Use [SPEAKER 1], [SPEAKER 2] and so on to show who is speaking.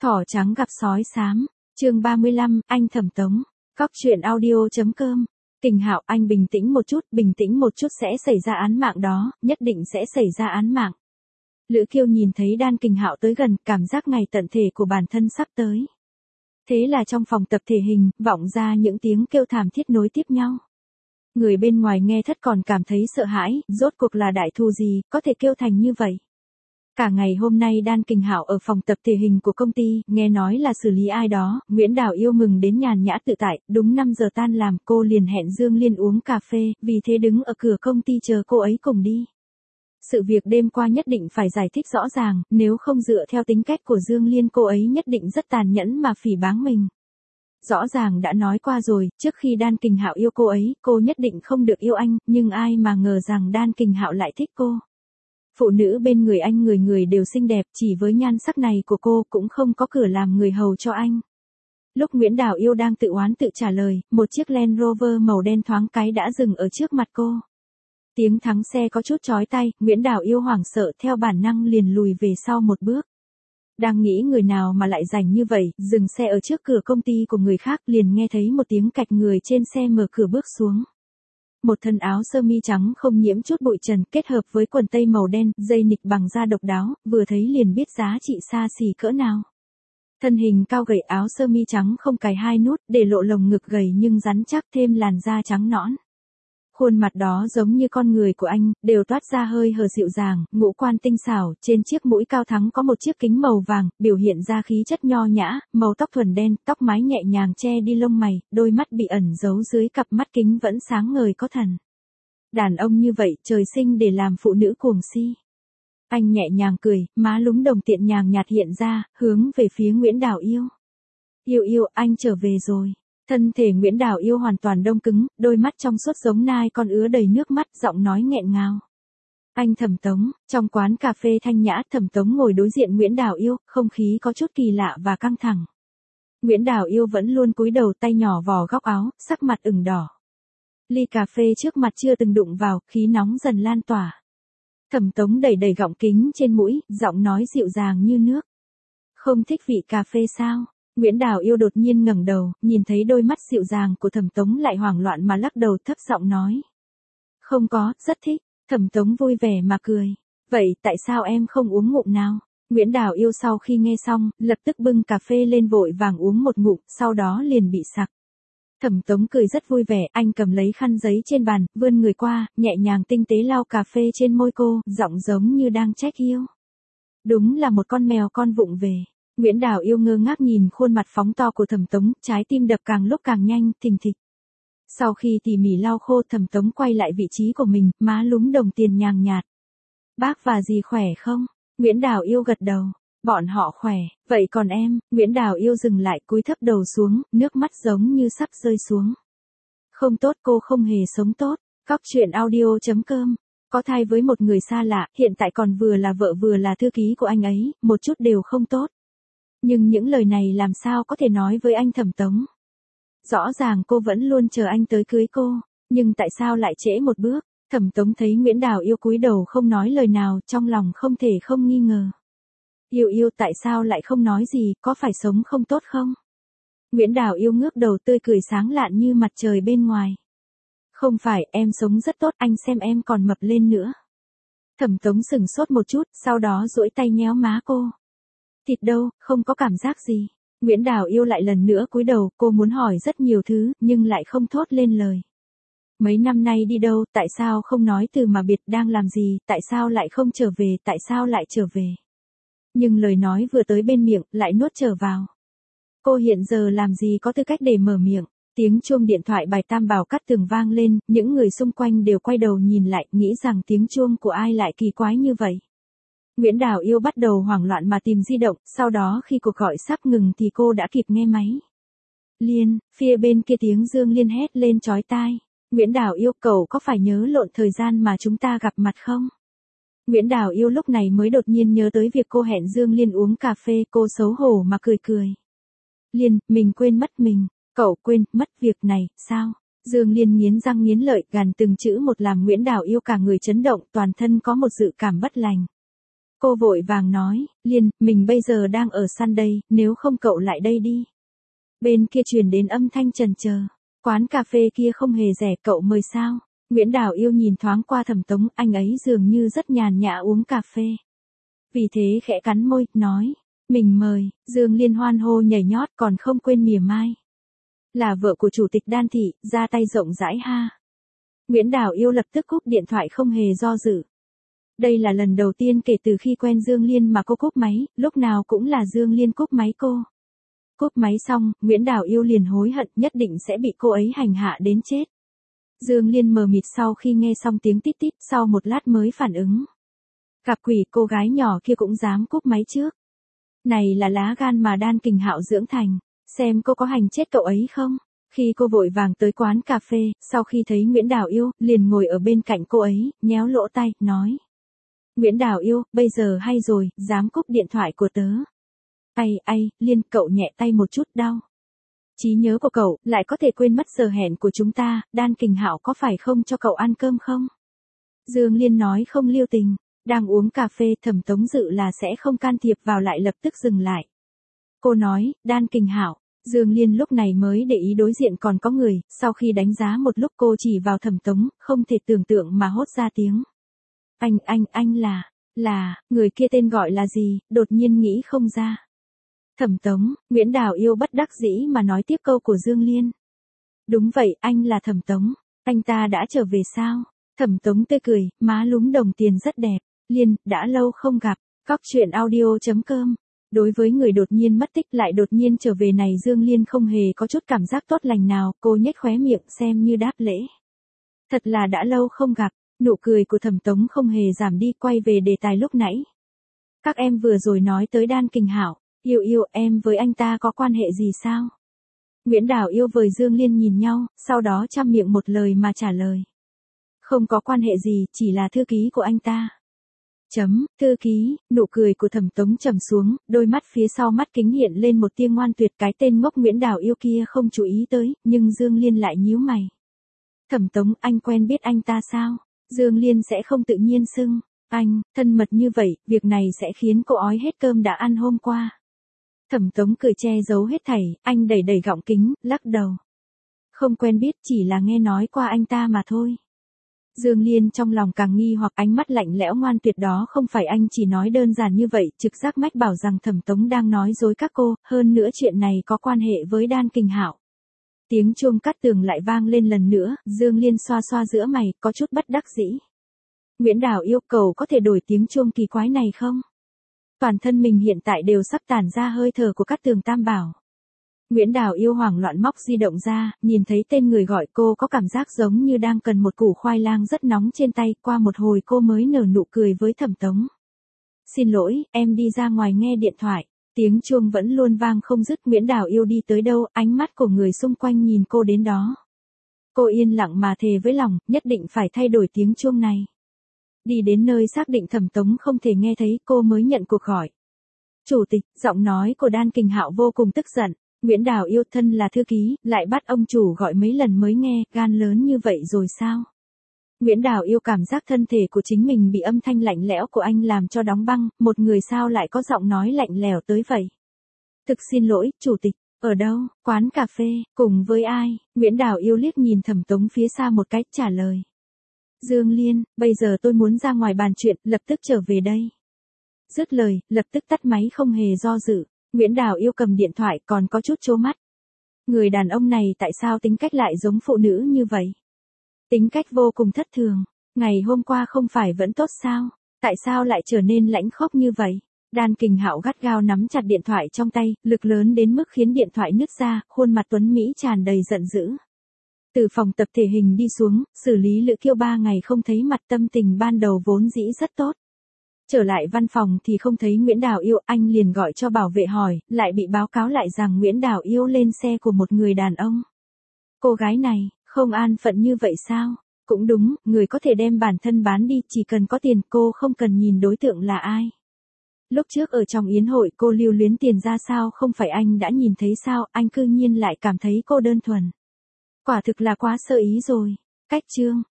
[SPEAKER 1] Thỏ trắng gặp sói xám, chương 35, anh Thẩm Tống, Cóc truyện audio.com. Kình Hạo, anh bình tĩnh một chút sẽ xảy ra án mạng đó, nhất định sẽ xảy ra án mạng. Lữ Kiêu nhìn thấy Đan Kình Hạo tới gần, cảm giác ngày tận thể của bản thân sắp tới. Thế là trong phòng tập thể hình, vọng ra những tiếng kêu thảm thiết nối tiếp nhau. Người bên ngoài nghe thất còn cảm thấy sợ hãi, rốt cuộc là đại thù gì, có thể kêu thành như vậy. Cả ngày hôm nay Đan Kình Hạo ở phòng tập thể hình của công ty, nghe nói là xử lý ai đó, Nguyễn Đào Yêu mừng đến nhàn nhã tự tại, đúng 5 giờ tan làm cô liền hẹn Dương Liên uống cà phê, vì thế đứng ở cửa công ty chờ cô ấy cùng đi. Sự việc đêm qua nhất định phải giải thích rõ ràng, nếu không dựa theo tính cách của Dương Liên cô ấy nhất định rất tàn nhẫn mà phỉ báng mình. Rõ ràng đã nói qua rồi, trước khi Đan Kình Hạo yêu cô ấy, cô nhất định không được yêu anh, nhưng ai mà ngờ rằng Đan Kình Hạo lại thích cô. Phụ nữ bên người anh người người đều xinh đẹp, chỉ với nhan sắc này của cô cũng không có cửa làm người hầu cho anh. Lúc Nguyễn Đào Yêu đang tự oán tự trả lời, một chiếc Land Rover màu đen thoáng cái đã dừng ở trước mặt cô. Tiếng thắng xe có chút chói tai, Nguyễn Đào Yêu hoảng sợ theo bản năng liền lùi về sau một bước. Đang nghĩ người nào mà lại rảnh như vậy, dừng xe ở trước cửa công ty của người khác liền nghe thấy một tiếng cạch người trên xe mở cửa bước xuống. Một thân áo sơ mi trắng không nhiễm chút bụi trần kết hợp với quần tây màu đen, dây nịt bằng da độc đáo, vừa thấy liền biết giá trị xa xỉ cỡ nào. Thân hình cao gầy áo sơ mi trắng không cài hai nút, để lộ lồng ngực gầy nhưng rắn chắc thêm làn da trắng nõn. Khuôn mặt đó giống như con người của anh, đều toát ra hơi hờ dịu dàng, ngũ quan tinh xảo, trên chiếc mũi cao thắng có một chiếc kính màu vàng, biểu hiện ra khí chất nho nhã, màu tóc thuần đen, tóc mái nhẹ nhàng che đi lông mày, đôi mắt bị ẩn giấu dưới cặp mắt kính vẫn sáng ngời có thần. Đàn ông như vậy, trời sinh để làm phụ nữ cuồng si. Anh nhẹ nhàng cười, má lúm đồng tiện nhàng nhạt hiện ra, hướng về phía Nguyễn Đào Yêu. Yêu yêu, anh trở về rồi. Thân thể Nguyễn Đào Yêu hoàn toàn đông cứng, đôi mắt trong suốt giống nai con ứa đầy nước mắt, giọng nói nghẹn ngào. Anh Thẩm Tống, trong quán cà phê thanh nhã, Thẩm Tống ngồi đối diện Nguyễn Đào Yêu, không khí có chút kỳ lạ và căng thẳng. Nguyễn Đào Yêu vẫn luôn cúi đầu, tay nhỏ vò góc áo, sắc mặt ửng đỏ. Ly cà phê trước mặt chưa từng đụng vào, khí nóng dần lan tỏa. Thẩm Tống đẩy đẩy gọng kính trên mũi, giọng nói dịu dàng như nước. Không thích vị cà phê sao? Nguyễn Đào Yêu đột nhiên ngẩng đầu, nhìn thấy đôi mắt dịu dàng của Thẩm Tống lại hoảng loạn mà lắc đầu thấp giọng nói. Không có, rất thích. Thẩm Tống vui vẻ mà cười. Vậy tại sao em không uống ngụm nào? Nguyễn Đào Yêu sau khi nghe xong, lập tức bưng cà phê lên vội vàng uống một ngụm, sau đó liền bị sặc. Thẩm Tống cười rất vui vẻ, anh cầm lấy khăn giấy trên bàn, vươn người qua, nhẹ nhàng tinh tế lau cà phê trên môi cô, giọng giống như đang trách yêu. Đúng là một con mèo con vụng về. Nguyễn Đào Yêu ngơ ngác nhìn khuôn mặt phóng to của Thẩm Tống, trái tim đập càng lúc càng nhanh, thình thịch. Sau khi tỉ mỉ lau khô, Thẩm Tống quay lại vị trí của mình, má lúm đồng tiền nhàng nhạt. Bác và dì khỏe không? Nguyễn Đào Yêu gật đầu. Bọn họ khỏe, vậy còn em? Nguyễn Đào Yêu dừng lại, cúi thấp đầu xuống, nước mắt giống như sắp rơi xuống. Không tốt, cô không hề sống tốt. Cóc truyện audio.com. Có thai với một người xa lạ, hiện tại còn vừa là vợ vừa là thư ký của anh ấy, một chút đều không tốt. Nhưng những lời này làm sao có thể nói với anh Thẩm Tống? Rõ ràng cô vẫn luôn chờ anh tới cưới cô, nhưng tại sao lại trễ một bước? Thẩm Tống thấy Nguyễn Đào Yêu cúi đầu không nói lời nào, trong lòng không thể không nghi ngờ. Yêu yêu, tại sao lại không nói gì, có phải sống không tốt không? Nguyễn Đào Yêu ngước đầu tươi cười sáng lạn như mặt trời bên ngoài. Không phải, em sống rất tốt, anh xem em còn mập lên nữa. Thẩm Tống sững sốt một chút, sau đó duỗi tay nhéo má cô. Thịt đâu, không có cảm giác gì. Nguyễn Đào Yêu lại lần nữa cúi đầu, cô muốn hỏi rất nhiều thứ, nhưng lại không thốt lên lời. Mấy năm nay đi đâu, tại sao không nói từ mà biệt, đang làm gì, tại sao lại không trở về, tại sao lại trở về. Nhưng lời nói vừa tới bên miệng, lại nuốt trở vào. Cô hiện giờ làm gì có tư cách để mở miệng. Tiếng chuông điện thoại bài Tam Bảo Cát Tường vang lên, những người xung quanh đều quay đầu nhìn lại, nghĩ rằng tiếng chuông của ai lại kỳ quái như vậy. Nguyễn Đào Yêu bắt đầu hoảng loạn mà tìm di động, sau đó khi cuộc gọi sắp ngừng thì cô đã kịp nghe máy. Liên, phía bên kia tiếng Dương Liên hét lên chói tai. Nguyễn Đào Yêu, cậu có phải nhớ lộn thời gian mà chúng ta gặp mặt không? Nguyễn Đào Yêu lúc này mới đột nhiên nhớ tới việc cô hẹn Dương Liên uống cà phê, cô xấu hổ mà cười cười. Liên, mình quên mất mình. Cậu quên mất việc này, sao? Dương Liên nghiến răng nghiến lợi, gằn từng chữ một làm Nguyễn Đào Yêu cả người chấn động, toàn thân có một dự cảm bất lành. Cô vội vàng nói, Liên, mình bây giờ đang ở săn đây, nếu không cậu lại đây đi. Bên kia truyền đến âm thanh chần chờ. Quán cà phê kia không hề rẻ, cậu mời sao? Nguyễn Đào Yêu nhìn thoáng qua Thẩm Tống, anh ấy dường như rất nhàn nhã uống cà phê. Vì thế khẽ cắn môi, nói, mình mời. Dương Liên hoan hô nhảy nhót, còn không quên mỉa mai. Là vợ của chủ tịch Đan thị, ra tay rộng rãi ha. Nguyễn Đào Yêu lập tức cúp điện thoại không hề do dự. Đây là lần đầu tiên kể từ khi quen Dương Liên mà cô cúp máy, lúc nào cũng là Dương Liên cúp máy cô. Cúp máy xong, Nguyễn Đào Yêu liền hối hận, nhất định sẽ bị cô ấy hành hạ đến chết. Dương Liên mờ mịt sau khi nghe xong tiếng tít tít, sau một lát mới phản ứng. Gặp quỷ, cô gái nhỏ kia cũng dám cúp máy trước. Này là lá gan mà Đan Kình Hạo dưỡng thành, xem cô có hành chết cậu ấy không? Khi cô vội vàng tới quán cà phê, sau khi thấy Nguyễn Đào Yêu, liền ngồi ở bên cạnh cô ấy, nhéo lỗ tai, nói. Nguyễn Đào Yêu, bây giờ hay rồi, dám cúp điện thoại của tớ. Ai, Liên, cậu nhẹ tay một chút, đau. Trí nhớ của cậu, lại có thể quên mất giờ hẹn của chúng ta, Đan Kình Hạo có phải không cho cậu ăn cơm không? Dương Liên nói không lưu tình, đang uống cà phê, Thẩm Tống dự là sẽ không can thiệp vào lại lập tức dừng lại. Cô nói, Đan Kình Hạo. Dương Liên lúc này mới để ý đối diện còn có người, sau khi đánh giá một lúc cô chỉ vào Thẩm Tống, không thể tưởng tượng mà hốt ra tiếng. Anh là, người kia tên gọi là gì, đột nhiên nghĩ không ra. Thẩm Tống, Nguyễn Đào Yêu bất đắc dĩ mà nói tiếp câu của Dương Liên. Đúng vậy, anh là Thẩm Tống, anh ta đã trở về sao? Thẩm Tống tươi cười, má lúm đồng tiền rất đẹp. Liên, đã lâu không gặp, Cóc truyện audio.com. Đối với người đột nhiên mất tích lại đột nhiên trở về này Dương Liên không hề có chút cảm giác tốt lành nào, cô nhếch khóe miệng xem như đáp lễ. Thật là đã lâu không gặp, nụ cười của Thẩm Tống không hề giảm đi, quay về đề tài lúc nãy. Các em vừa rồi nói tới Đan Kình Hạo, Yêu, em với anh ta có quan hệ gì sao? Nguyễn Đào Yêu với Dương Liên nhìn nhau, sau đó chăm miệng một lời mà trả lời. Không có quan hệ gì, chỉ là thư ký của anh ta. Thư ký, nụ cười của Thẩm Tống trầm xuống, đôi mắt phía sau mắt kính hiện lên một tia ngoan tuyệt, cái tên ngốc Nguyễn Đào Yêu kia không chú ý tới, nhưng Dương Liên lại nhíu mày. Thẩm Tống, anh quen biết anh ta sao? Dương Liên sẽ không tự nhiên xưng, anh, thân mật như vậy, việc này sẽ khiến cô ói hết cơm đã ăn hôm qua. Thẩm Tống cười che giấu hết thảy, anh đẩy gọng kính, lắc đầu. Không quen biết, chỉ là nghe nói qua anh ta mà thôi. Dương Liên trong lòng càng nghi hoặc, ánh mắt lạnh lẽo ngoan tuyệt đó không phải anh chỉ nói đơn giản như vậy, trực giác mách bảo rằng Thẩm Tống đang nói dối các cô, hơn nữa chuyện này có quan hệ với Đan Kình Hạo. Tiếng chuông cắt tường lại vang lên lần nữa, Dương Liên xoa xoa giữa mày, có chút bất đắc dĩ. Nguyễn Đào Yêu cầu có thể đổi tiếng chuông kỳ quái này không? Toàn thân mình hiện tại đều sắp tản ra hơi thở của cắt tường tam bảo. Nguyễn Đào Yêu hoảng loạn móc di động ra, nhìn thấy tên người gọi cô có cảm giác giống như đang cần một củ khoai lang rất nóng trên tay, qua một hồi cô mới nở nụ cười với Thẩm Tống. Xin lỗi, em đi ra ngoài nghe điện thoại. Tiếng chuông vẫn luôn vang không dứt, Nguyễn Đào Yêu đi tới đâu, ánh mắt của người xung quanh nhìn cô đến đó. Cô yên lặng mà thề với lòng, nhất định phải thay đổi tiếng chuông này. Đi đến nơi xác định Thẩm Tống không thể nghe thấy, cô mới nhận cuộc gọi. Chủ tịch, giọng nói của Đan Kình Hạo vô cùng tức giận. Nguyễn Đào Yêu thân là thư ký, lại bắt ông chủ gọi mấy lần mới nghe, gan lớn như vậy rồi sao? Nguyễn Đào Yêu cảm giác thân thể của chính mình bị âm thanh lạnh lẽo của anh làm cho đóng băng, một người sao lại có giọng nói lạnh lẽo tới vậy? Thực xin lỗi, chủ tịch, ở đâu, quán cà phê, cùng với ai? Nguyễn Đào Yêu liếc nhìn Thẩm Tống phía xa một cách trả lời. Dương Liên, bây giờ tôi muốn ra ngoài bàn chuyện, lập tức trở về đây. Dứt lời, lập tức tắt máy không hề do dự. Nguyễn Đào Yêu cầm điện thoại còn có chút trố mắt. Người đàn ông này tại sao tính cách lại giống phụ nữ như vậy? Tính cách vô cùng thất thường. Ngày hôm qua không phải vẫn tốt sao? Tại sao lại trở nên lãnh khốc như vậy? Đan Kình Hạo gắt gao nắm chặt điện thoại trong tay, lực lớn đến mức khiến điện thoại nứt ra, khuôn mặt tuấn Mỹ tràn đầy giận dữ. Từ phòng tập thể hình đi xuống, xử lý Lữ Kiêu 3 ngày không thấy mặt, tâm tình ban đầu vốn dĩ rất tốt. Trở lại văn phòng thì không thấy Nguyễn Đào Yêu, anh liền gọi cho bảo vệ hỏi, lại bị báo cáo lại rằng Nguyễn Đào Yêu lên xe của một người đàn ông. Cô gái này, không an phận như vậy sao? Cũng đúng, người có thể đem bản thân bán đi, chỉ cần có tiền, cô không cần nhìn đối tượng là ai. Lúc trước ở trong yến hội cô lưu luyến tiền ra sao, không phải anh đã nhìn thấy sao, anh cư nhiên lại cảm thấy cô đơn thuần. Quả thực là quá sơ ý rồi. Cách chương